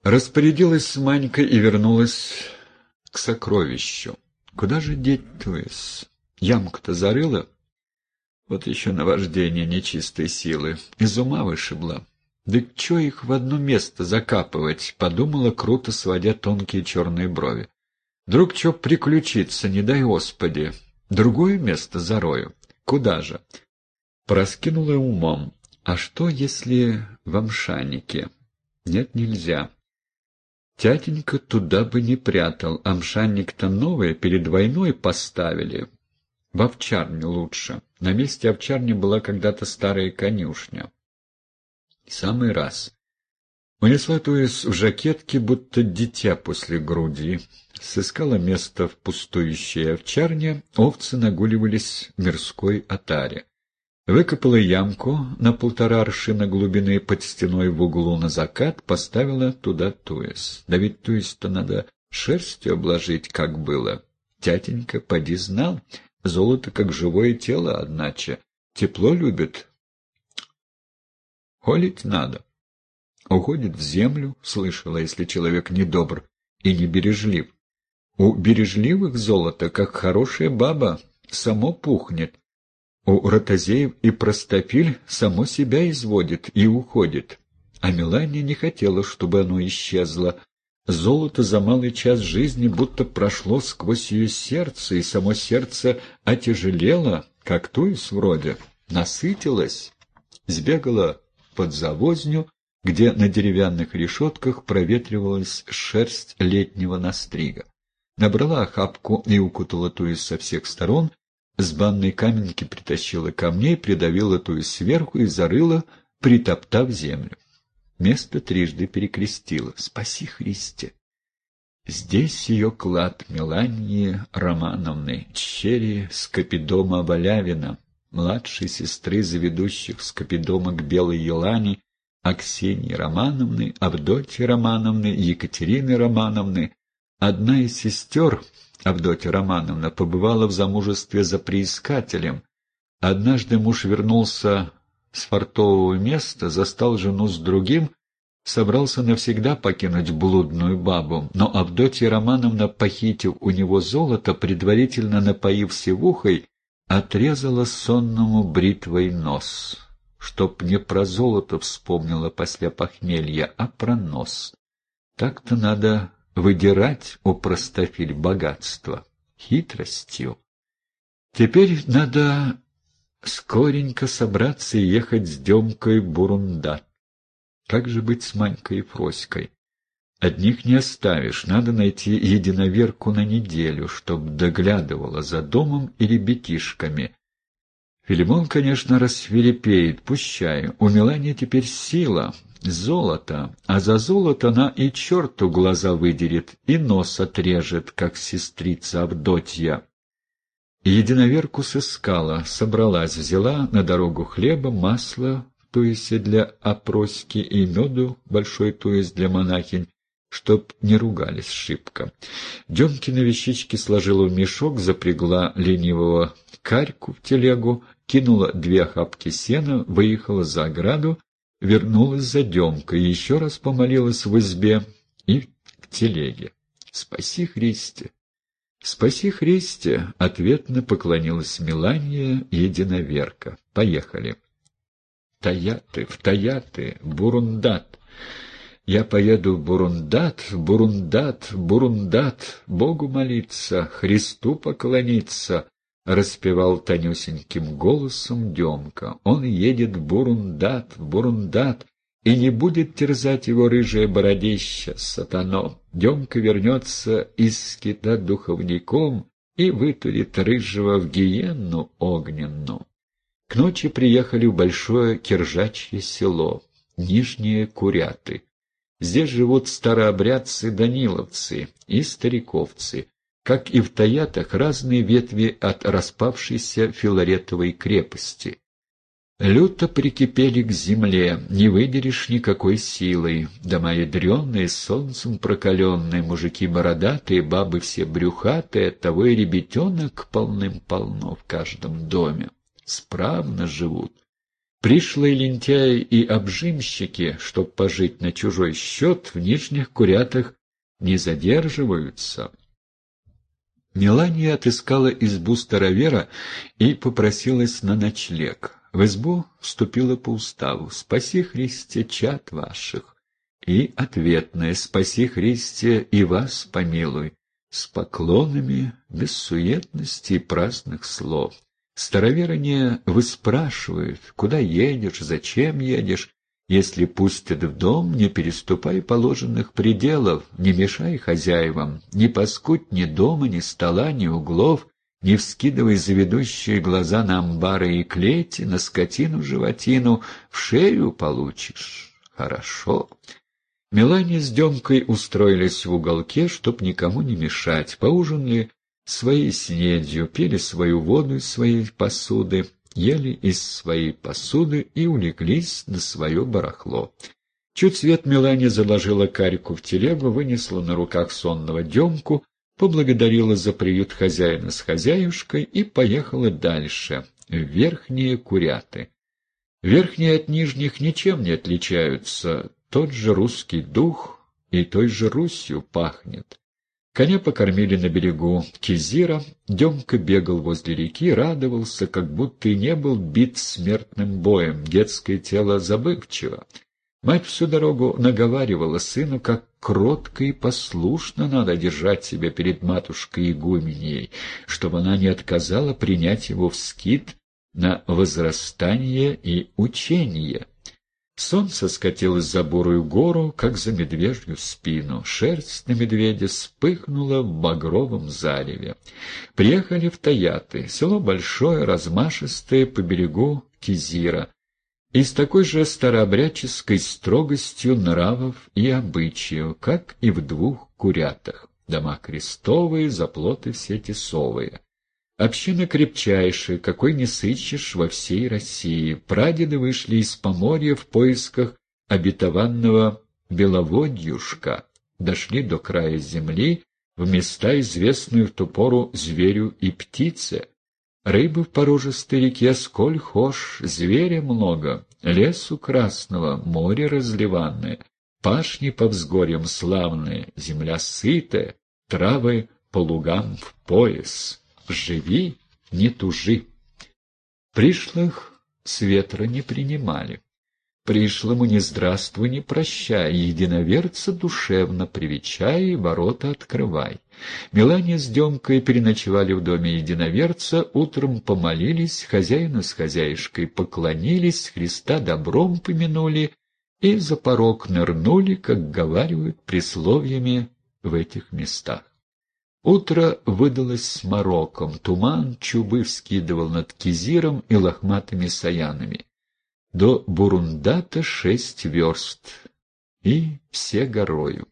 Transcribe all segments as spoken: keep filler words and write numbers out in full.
Распорядилась Манька и вернулась к сокровищу. Куда же деть Туис? Ямку-то зарыла? Вот еще наваждение нечистой силы. Из ума вышибла. Да чё их в одно место закапывать, подумала, круто сводя тонкие черные брови. Вдруг чё приключится, не дай Господи. Другое место зарою. Куда же? Проскинула умом. А что, если в Амшанике? Нет, нельзя. Тятенька туда бы не прятал. Амшанник-то новый, перед войной поставили. В овчарню лучше. На месте овчарни была когда-то старая конюшня. Самый раз. Унесла Туис в жакетке, будто дитя после груди. Сыскала место в пустующей овчарне, овцы нагуливались в мирской отаре. Выкопала ямку на полтора аршина глубины под стеной в углу на закат, поставила туда Туис. Да ведь Туис-то надо шерстью обложить, как было. Тятенька поди знал, золото как живое тело, одначе. Тепло любит. Холить надо. Уходит в землю, слышала, если человек недобр и не бережлив. У бережливых золото, как хорошая баба, само пухнет. У ротозеев и простофиль само себя изводит и уходит. А Мелания не хотела, чтобы оно исчезло. Золото за малый час жизни будто прошло сквозь ее сердце, и само сердце отяжелело, как Туис вроде, насытилось, сбегала под завозню, где на деревянных решетках проветривалась шерсть летнего настрига. Набрала охапку и укутала Туис со всех сторон, с банной каменки притащила камней, придавила Туис сверху и зарыла, притоптав землю. Место трижды перекрестила. «Спаси, Христе!» Здесь ее клад Мелании Романовны, черри Скопидома Валявина, младшей сестры заведущих Скопидома к Белой Елане, Аксении Романовны, Авдотьи Романовны, Екатерины Романовны. Одна из сестер, Авдотья Романовна, побывала в замужестве за приискателем. Однажды муж вернулся с фартового места, застал жену с другим, собрался навсегда покинуть блудную бабу, но Авдотья Романовна, похитив у него золото, предварительно напоив сивухой, отрезала сонному бритвой нос, чтоб не про золото вспомнила после похмелья, а про нос. Так-то надо выдирать у простофиль богатство хитростью. Теперь надо скоренько собраться и ехать с Демкой в Бурундат. Как же быть с Манькой и Фроськой? Одних не оставишь, надо найти единоверку на неделю, чтоб доглядывала за домом и ребятишками. Филимон, конечно, рассвирепеет, пущай. У Мелании теперь сила, золото, а за золото она и черту глаза выдерет, и нос отрежет, как сестрица Авдотья. Единоверку сыскала, собралась, взяла на дорогу хлеба, масла в туисе для опроськи и меду, большой туис для монахинь, чтоб не ругались шибко. Демкины вещички сложила в мешок, запрягла ленивого карьку в телегу, кинула две охапки сена, выехала за ограду, вернулась за Демкой, еще раз помолилась в избе и к телеге. «Спаси, Христе!» «Спаси, Христе!» — ответно поклонилась Мелания единоверка. «Поехали!» «Таяты, в Таяты, Бурундат!» «Я поеду в Бурундат, в Бурундат, в Бурундат, Богу молиться, Христу поклониться!» — распевал тонюсеньким голосом Демка. «Он едет в Бурундат, в Бурундат, и не будет терзать его рыжее бородище, сатано. Демка вернется из скита духовником и вытурит рыжего в гиенну огненную». К ночи приехали в большое киржачье село, Нижние Куряты. Здесь живут старообрядцы-даниловцы и стариковцы, как и в Таятах, разные ветви от распавшейся Филаретовой крепости. Люто прикипели к земле, не выдерешь никакой силой. Дома ядреные, солнцем прокаленные, мужики бородатые, бабы все брюхатые, оттого и ребятенок полным-полно в каждом доме. Справно живут. Пришлые лентяи и обжимщики, чтоб пожить на чужой счет, в Нижних Курятах не задерживаются. Мелания отыскала избу старовера и попросилась на ночлег. В избу вступила по уставу: «Спаси, Христе, чад ваших!» И ответное: «Спаси, Христе, и вас помилуй!» с поклонами, без суетности и праздных слов. Старовера не выспрашивают: «Куда едешь? Зачем едешь?» Если пустят в дом, не переступай положенных пределов, не мешай хозяевам, не паскудь ни дома, ни стола, ни углов, не вскидывай заведущие глаза на амбары и клети, на скотину-животину, в шею получишь. Хорошо. Мелания с Демкой устроились в уголке, чтоб никому не мешать, поужинали своей снедью, пили свою воду из своей посуды, ели из своей посуды и улеглись на свое барахло. Чуть свет Мелания заложила карьку в телегу, вынесла на руках сонного Демку, поблагодарила за приют хозяина с хозяюшкой и поехала дальше, в Верхние Куряты. Верхние от нижних ничем не отличаются, тот же русский дух и той же Русью пахнет. Коня покормили на берегу Кизира, Демка бегал возле реки, радовался, как будто и не был бит смертным боем, детское тело забывчиво. Мать всю дорогу наговаривала сыну, как кротко и послушно надо держать себя перед матушкой-игуменьей, чтобы она не отказала принять его в скит на возрастание и учение. Солнце скатилось за бурую гору, как за медвежью спину. Шерсть на медведе вспыхнула в багровом зареве. Приехали в Таяты, село большое, размашистое, по берегу Кизира, и с такой же старообрядческой строгостью нравов и обычаев, как и в двух Курятах. Дома крестовые, заплоты все тесовые. Община крепчайшая, какой не сыщешь во всей России. Прадеды вышли из Поморья в поисках обетованного Беловодьюшка, дошли до края земли, в места, известные в ту пору зверю и птице. Рыбы в порожистой реке сколь хошь, зверя много, лесу красного, море разливанное, пашни по взгорьям славные, земля сытая, травы по лугам в пояс. Живи, не тужи. Пришлых с ветра не принимали. Пришлому ни здравствуй, ни прощай, единоверца душевно привечай и ворота открывай. Мелания с Демкой переночевали в доме единоверца, утром помолились, хозяину с хозяюшкой поклонились, Христа добром помянули и за порог нырнули, как говаривают присловиями в этих местах. Утро выдалось с мороком, туман чубы вскидывал над Кизиром и лохматыми саянами. До Бурундата шесть верст, и все горою.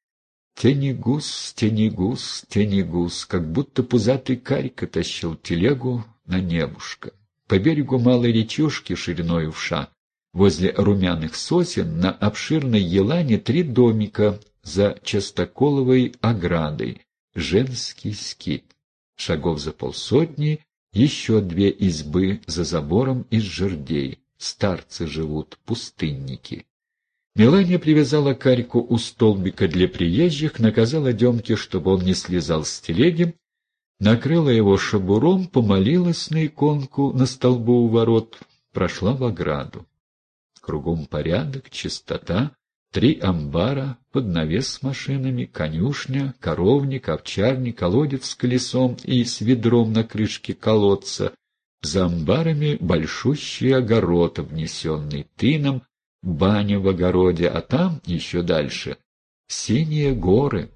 Тенегус, тенегус, тенегус, как будто пузатый карька тащил телегу на небушка. По берегу малой речушки шириною в ша, возле румяных сосен, на обширной елане три домика за частоколовой оградой. Женский скит. Шагов за полсотни, еще две избы за забором из жердей. Старцы живут, пустынники. Мелания привязала карьку у столбика для приезжих, наказала Демке, чтобы он не слезал с телеги, накрыла его шабуром, помолилась на иконку на столбу у ворот, прошла в ограду. Кругом порядок, чистота. Три амбара, под навес с машинами, конюшня, коровник, овчарник, колодец с колесом и с ведром на крышке колодца. За амбарами большущий огород, обнесенный тыном, баня в огороде, а там, еще дальше, синие горы.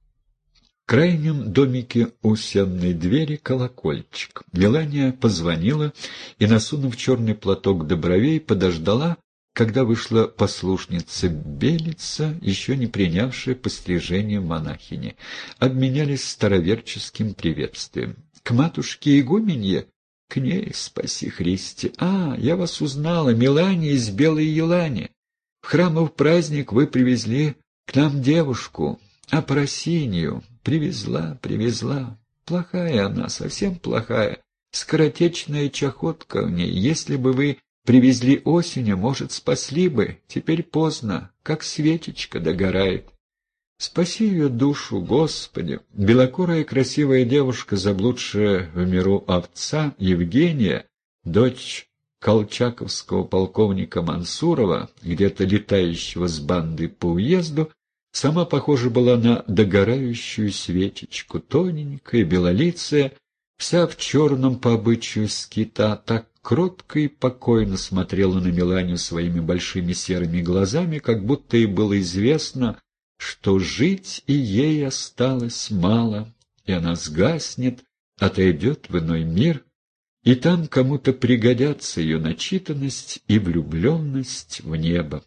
В крайнем домике у сенной двери колокольчик. Мелания позвонила и, насунув черный платок до бровей, подождала, когда вышла послушница Белица, еще не принявшая пострижение монахини. Обменялись староверческим приветствием. «К матушке игуменье?» «К ней, спаси Христе! А, я вас узнала, Мелания из Белой Елани. В храмов праздник вы привезли к нам девушку, Апросинью. Привезла, привезла. Плохая она, совсем плохая. Скоротечная чахотка в ней. Если бы вы Привезли осенью, может, спасли бы, теперь поздно, как свечечка догорает. Спаси ее душу, Господи! Белокурая красивая девушка, заблудшая в миру овца, Евгения, дочь колчаковского полковника Мансурова, где-то летающего с бандой по уезду, сама похожа была на догорающую свечечку, тоненькая, белолицая, вся в черном по обычаю скита, так кротко и покойно смотрела на Меланию своими большими серыми глазами, как будто ей было известно, что жить и ей осталось мало, и она сгаснет, отойдет в иной мир, и там кому-то пригодятся ее начитанность и влюбленность в небо.